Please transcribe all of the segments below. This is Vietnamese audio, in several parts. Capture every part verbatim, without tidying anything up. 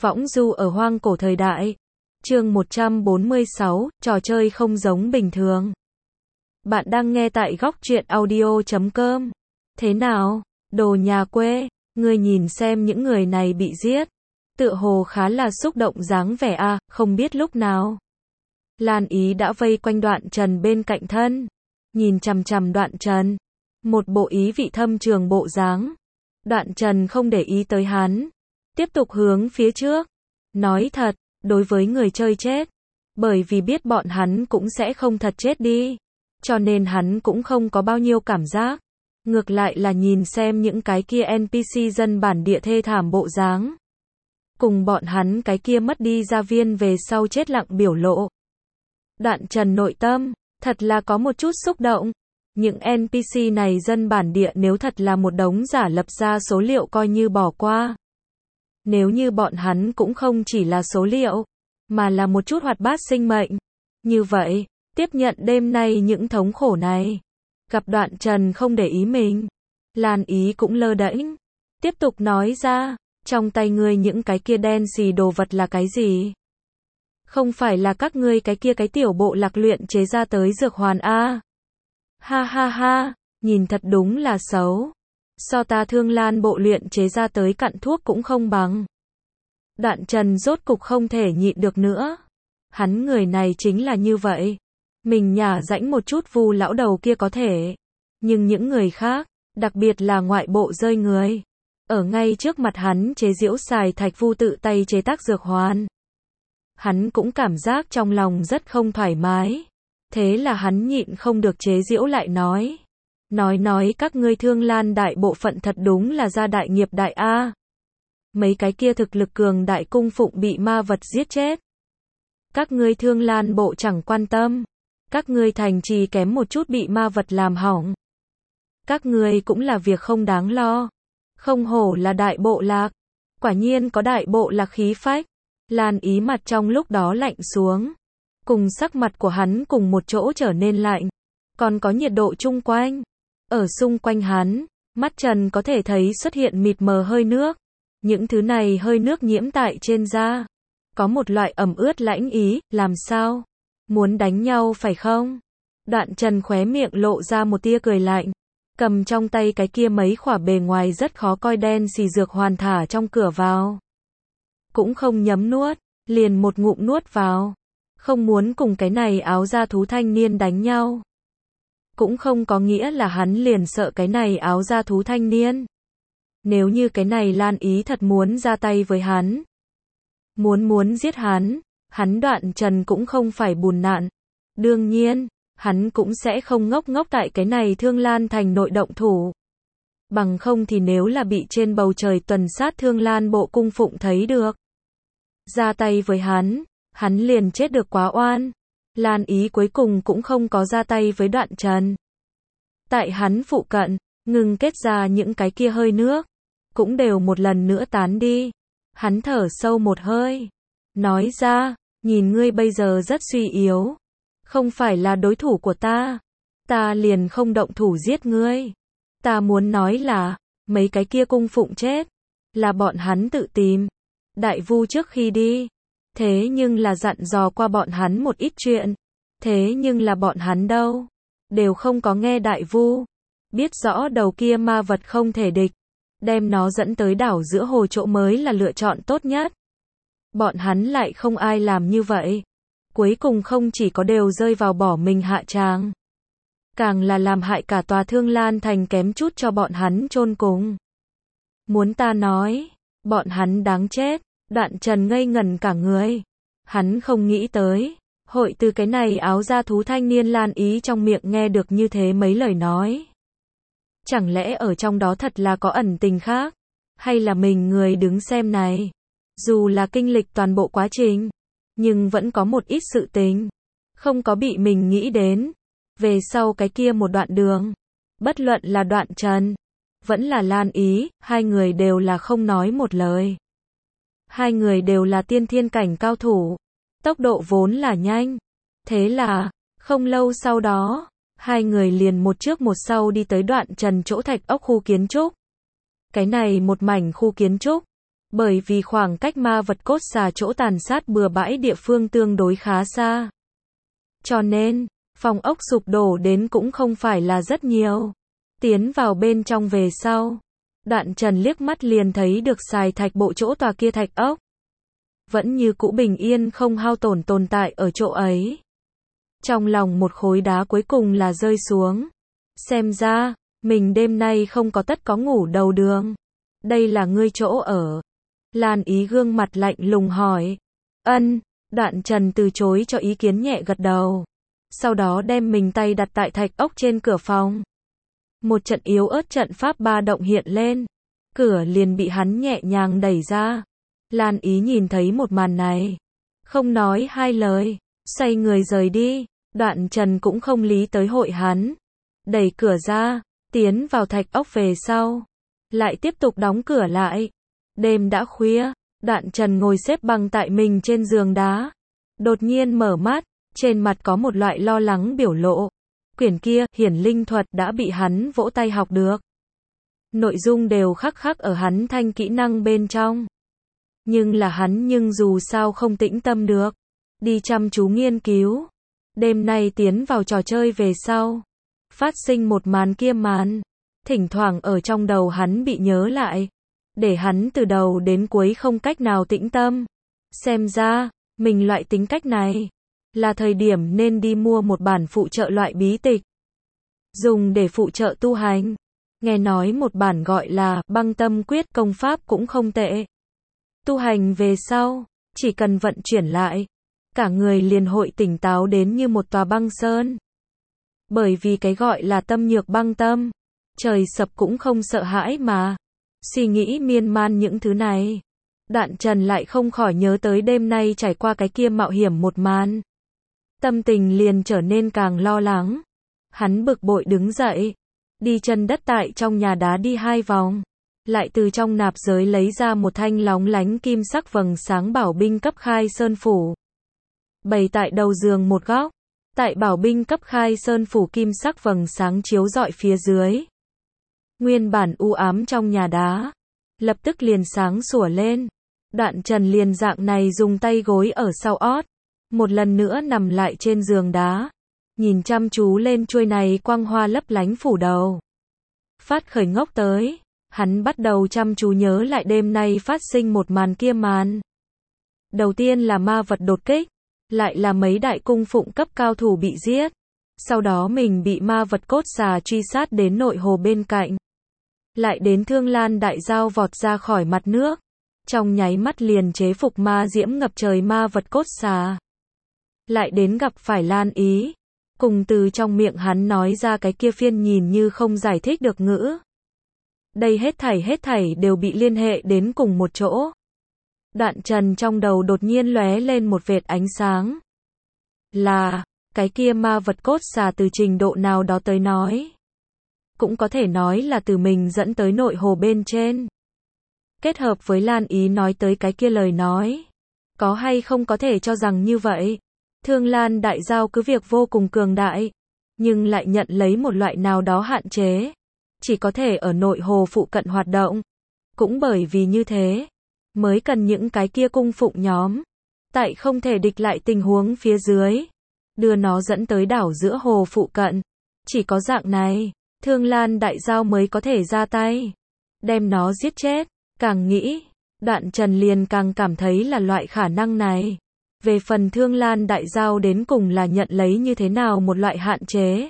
Võng du ở hoang cổ thời đại. Chương một trăm bốn mươi sáu, trò chơi không giống bình thường. Bạn đang nghe tại góc truyện audio chấm com. Thế nào, đồ nhà quê, ngươi nhìn xem những người này bị giết. Tựa hồ khá là xúc động dáng vẻ a, à, không biết lúc nào. Lan Ý đã vây quanh Đoạn Trần bên cạnh thân. Nhìn chằm chằm Đoạn Trần. Một bộ ý vị thâm trường bộ dáng. Đoạn Trần không để ý tới hắn. Tiếp tục hướng phía trước. Nói thật, đối với người chơi chết. Bởi vì biết bọn hắn cũng sẽ không thật chết đi. Cho nên hắn cũng không có bao nhiêu cảm giác. Ngược lại là nhìn xem những cái kia en pê xê dân bản địa thê thảm bộ dáng. Cùng bọn hắn cái kia mất đi gia viên về sau chết lặng biểu lộ. Đoạn Trần nội tâm, thật là có một chút xúc động. Những en pê xê này dân bản địa nếu thật là một đống giả lập ra số liệu coi như bỏ qua. Nếu như bọn hắn cũng không chỉ là số liệu, mà là một chút hoạt bát sinh mệnh. Như vậy, tiếp nhận đêm nay những thống khổ này. Gặp Đoạn Trần không để ý mình. Lan Ý cũng lơ đễnh. Tiếp tục nói ra, trong tay ngươi những cái kia đen xì đồ vật là cái gì? Không phải là các ngươi cái kia cái tiểu bộ lạc luyện chế ra tới dược hoàn a? Ha ha ha, nhìn thật đúng là xấu. So ta Thương Lan bộ luyện chế ra tới cặn thuốc cũng không bằng. Đoạn Trần rốt cục không thể nhịn được nữa. Hắn người này chính là như vậy. Mình nhả rãnh một chút vu lão đầu kia có thể. Nhưng những người khác, đặc biệt là ngoại bộ rơi người. Ở ngay trước mặt hắn chế giễu xài thạch vu tự tay chế tác dược hoàn. Hắn cũng cảm giác trong lòng rất không thoải mái. Thế là hắn nhịn không được chế giễu lại nói. Nói nói các ngươi Thương Lan đại bộ phận thật đúng là gia đại nghiệp đại A. Mấy cái kia thực lực cường đại cung phụng bị ma vật giết chết. Các ngươi Thương Lan bộ chẳng quan tâm. Các ngươi thành trì kém một chút bị ma vật làm hỏng. Các ngươi cũng là việc không đáng lo. Không hổ là đại bộ lạc. Quả nhiên có đại bộ lạc khí phách. Lan Ý mặt trong lúc đó lạnh xuống. Cùng sắc mặt của hắn cùng một chỗ trở nên lạnh. Còn có nhiệt độ chung quanh. Ở xung quanh hắn, mắt Trần có thể thấy xuất hiện mịt mờ hơi nước. Những thứ này hơi nước nhiễm tại trên da. Có một loại ẩm ướt lãnh ý, làm sao? Muốn đánh nhau phải không? Đoạn Trần khóe miệng lộ ra một tia cười lạnh. Cầm trong tay cái kia mấy khỏa bề ngoài rất khó coi đen xì dược hoàn thả trong cửa vào. Cũng không nhấm nuốt, liền một ngụm nuốt vào. Không muốn cùng cái này áo da thú thanh niên đánh nhau. Cũng không có nghĩa là hắn liền sợ cái này áo da thú thanh niên. Nếu như cái này Lan Ý thật muốn ra tay với hắn. Muốn muốn giết hắn, hắn Đoạn Trần cũng không phải bùn nạn. Đương nhiên, hắn cũng sẽ không ngốc ngốc tại cái này Thương Lan thành nội động thủ. Bằng không thì nếu là bị trên bầu trời tuần sát Thương Lan bộ cung phụng thấy được. Ra tay với hắn, hắn liền chết được quá oan. Lan Ý cuối cùng cũng không có ra tay với Đoạn Trần. Tại hắn phụ cận, ngừng kết ra những cái kia hơi nước. Cũng đều một lần nữa tán đi. Hắn thở sâu một hơi. Nói ra, nhìn ngươi bây giờ rất suy yếu. Không phải là đối thủ của ta. Ta liền không động thủ giết ngươi. Ta muốn nói là, mấy cái kia cung phụng chết. Là bọn hắn tự tìm. Đại vu trước khi đi. Thế nhưng là dặn dò qua bọn hắn một ít chuyện. Thế nhưng là bọn hắn đâu. Đều không có nghe đại vu. Biết rõ đầu kia ma vật không thể địch. Đem nó dẫn tới đảo giữa hồ chỗ mới là lựa chọn tốt nhất. Bọn hắn lại không ai làm như vậy. Cuối cùng không chỉ có đều rơi vào bỏ mình hạ tràng. Càng là làm hại cả tòa Thương Lan thành kém chút cho bọn hắn chôn cùng. Muốn ta nói, bọn hắn đáng chết. Đoạn Trần ngây ngẩn cả người. Hắn không nghĩ tới. Hội từ cái này áo da thú thanh niên Lan Ý trong miệng nghe được như thế mấy lời nói. Chẳng lẽ ở trong đó thật là có ẩn tình khác? Hay là mình người đứng xem này? Dù là kinh lịch toàn bộ quá trình. Nhưng vẫn có một ít sự tình. Không có bị mình nghĩ đến. Về sau cái kia một đoạn đường. Bất luận là Đoạn Trần. Vẫn là Lan Ý. Hai người đều là không nói một lời. Hai người đều là tiên thiên cảnh cao thủ. Tốc độ vốn là nhanh. Thế là, không lâu sau đó, hai người liền một trước một sau đi tới Đoạn Trần chỗ thạch ốc khu kiến trúc. Cái này một mảnh khu kiến trúc, Bởi vì khoảng cách ma vật cốt xà chỗ tàn sát bừa bãi địa phương tương đối khá xa. Cho nên, phòng ốc sụp đổ đến cũng không phải là rất nhiều. Tiến vào bên trong về sau, Đoạn Trần liếc mắt liền thấy được xài thạch bộ chỗ tòa kia thạch ốc. Vẫn như cũ bình yên không hao tổn tồn tại ở chỗ ấy. Trong lòng một khối đá cuối cùng là rơi xuống. Xem ra, mình đêm nay không có tất có ngủ đầu đường. Đây là ngươi chỗ ở. Lan Ý gương mặt lạnh lùng hỏi. Ân, Đoạn Trần từ chối cho ý kiến nhẹ gật đầu. Sau đó đem mình tay đặt tại thạch ốc trên cửa phòng. Một trận yếu ớt trận pháp ba động hiện lên. Cửa liền bị hắn nhẹ nhàng đẩy ra. Lan Ý nhìn thấy một màn này. Không nói hai lời. Xoay người rời đi. Đoạn Trần cũng không lý tới hội hắn. Đẩy cửa ra. Tiến vào thạch ốc về sau. Lại tiếp tục đóng cửa lại. Đêm đã khuya. Đoạn Trần ngồi xếp bằng tại mình trên giường đá. Đột nhiên mở mắt. Trên mặt có một loại lo lắng biểu lộ. Quyển kia, hiển linh thuật đã bị hắn vỗ tay học được. Nội dung đều khắc khắc ở hắn thanh kỹ năng bên trong. Nhưng là hắn nhưng dù sao không tĩnh tâm được. Đi chăm chú nghiên cứu. Đêm nay tiến vào trò chơi về sau. Phát sinh một màn kia màn. Thỉnh thoảng ở trong đầu hắn bị nhớ lại. Để hắn từ đầu đến cuối không cách nào tĩnh tâm. Xem ra, mình loại tính cách này. Là thời điểm nên đi mua một bản phụ trợ loại bí tịch. Dùng để phụ trợ tu hành. Nghe nói một bản gọi là băng tâm quyết công pháp cũng không tệ. Tu hành về sau, chỉ cần vận chuyển lại. Cả người liền hội tỉnh táo đến như một tòa băng sơn. Bởi vì cái gọi là tâm nhược băng tâm. Trời sập cũng không sợ hãi mà. Suy nghĩ miên man những thứ này. Đoạn Trần lại không khỏi nhớ tới đêm nay trải qua cái kia mạo hiểm một màn. Tâm tình liền trở nên càng lo lắng. Hắn bực bội đứng dậy. Đi chân đất tại trong nhà đá đi hai vòng. Lại từ trong nạp giới lấy ra một thanh lóng lánh kim sắc vầng sáng bảo binh cấp khai sơn phủ. Bày tại đầu giường một góc. Tại bảo binh cấp khai sơn phủ kim sắc vầng sáng chiếu rọi phía dưới. Nguyên bản u ám trong nhà đá. Lập tức liền sáng sủa lên. Đoạn Trần liền dạng này dùng tay gối ở sau ót. Một lần nữa nằm lại trên giường đá. Nhìn chăm chú lên chuôi này quang hoa lấp lánh phủ đầu. Phát khởi ngốc tới. Hắn bắt đầu chăm chú nhớ lại đêm nay phát sinh một màn kia màn. Đầu tiên là ma vật đột kích. Lại là mấy đại cung phụng cấp cao thủ bị giết. Sau đó mình bị ma vật cốt xà truy sát đến nội hồ bên cạnh. Lại đến Thương Lan đại giao vọt ra khỏi mặt nước. Trong nháy mắt liền chế phục ma diễm ngập trời ma vật cốt xà. Lại đến gặp phải Lan Ý. Cùng từ trong miệng hắn nói ra cái kia phiên nhìn như không giải thích được ngữ. Đây hết thảy hết thảy đều bị liên hệ đến cùng một chỗ. Đoạn Trần trong đầu đột nhiên lóe lên một vệt ánh sáng. Là, cái kia ma vật cốt xà từ trình độ nào đó tới nói. Cũng có thể nói là từ mình dẫn tới nội hồ bên trên. Kết hợp với Lan Ý nói tới cái kia lời nói. Có hay không có thể cho rằng như vậy. Thương Lan đại giao cứ việc vô cùng cường đại. Nhưng lại nhận lấy một loại nào đó hạn chế. Chỉ có thể ở nội hồ phụ cận hoạt động. Cũng bởi vì như thế. Mới cần những cái kia cung phụng nhóm. Tại không thể địch lại tình huống phía dưới. Đưa nó dẫn tới đảo giữa hồ phụ cận. Chỉ có dạng này. Thương Lan đại giao mới có thể ra tay. Đem nó giết chết. Càng nghĩ. Đoạn Trần liền càng cảm thấy là loại khả năng này. Về phần Thương Lan đại giao đến cùng là nhận lấy như thế nào một loại hạn chế.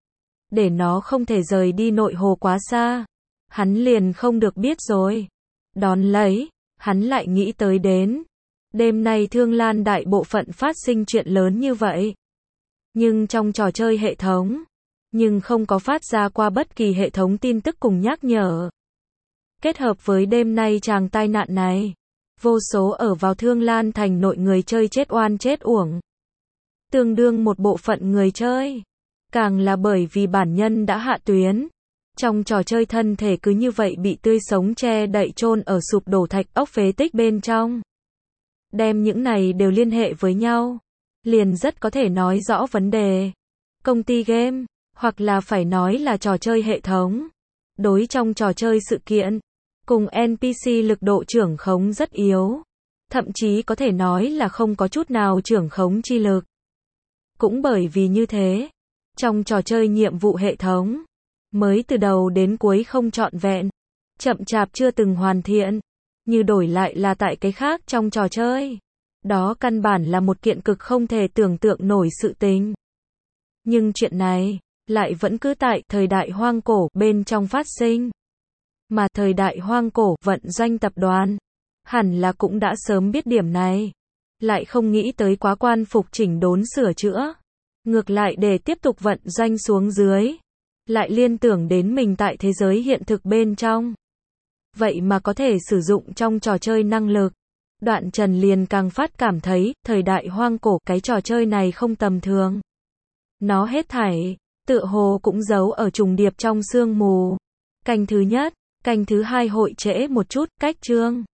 Để nó không thể rời đi nội hồ quá xa. Hắn liền không được biết rồi. Đón lấy. Hắn lại nghĩ tới đến. Đêm nay Thương Lan đại bộ phận phát sinh chuyện lớn như vậy. Nhưng trong trò chơi hệ thống. Nhưng không có phát ra qua bất kỳ hệ thống tin tức cùng nhắc nhở. Kết hợp với đêm nay chàng tai nạn này. Vô số ở vào Thương Lan thành nội người chơi chết oan chết uổng. Tương đương một bộ phận người chơi. Càng là bởi vì bản nhân đã hạ tuyến. Trong trò chơi thân thể cứ như vậy bị tươi sống che đậy chôn ở sụp đổ thạch ốc phế tích bên trong. Đem những này đều liên hệ với nhau. Liền rất có thể nói rõ vấn đề. Công ty game, hoặc là phải nói là trò chơi hệ thống. Đối trong trò chơi sự kiện. cùng en pê xê lực độ trưởng khống rất yếu. Thậm chí có thể nói là không có chút nào trưởng khống chi lực. Cũng bởi vì như thế, trong trò chơi nhiệm vụ hệ thống, mới từ đầu đến cuối không trọn vẹn, chậm chạp chưa từng hoàn thiện, như đổi lại là tại cái khác trong trò chơi. Đó căn bản là một kiện cực không thể tưởng tượng nổi sự tình. Nhưng chuyện này, lại vẫn cứ tại thời đại hoang cổ bên trong phát sinh. Mà thời đại hoang cổ vận doanh tập đoàn, hẳn là cũng đã sớm biết điểm này. Lại không nghĩ tới quá quan phục chỉnh đốn sửa chữa. Ngược lại để tiếp tục vận doanh xuống dưới. Lại liên tưởng đến mình tại thế giới hiện thực bên trong. Vậy mà có thể sử dụng trong trò chơi năng lực. Đoạn Trần liền càng phát cảm thấy, thời đại hoang cổ, cái trò chơi này không tầm thường. Nó hết thảy, tựa hồ cũng giấu ở trùng điệp trong sương mù. Canh thứ nhất, canh thứ hai hội trễ một chút, cách chương.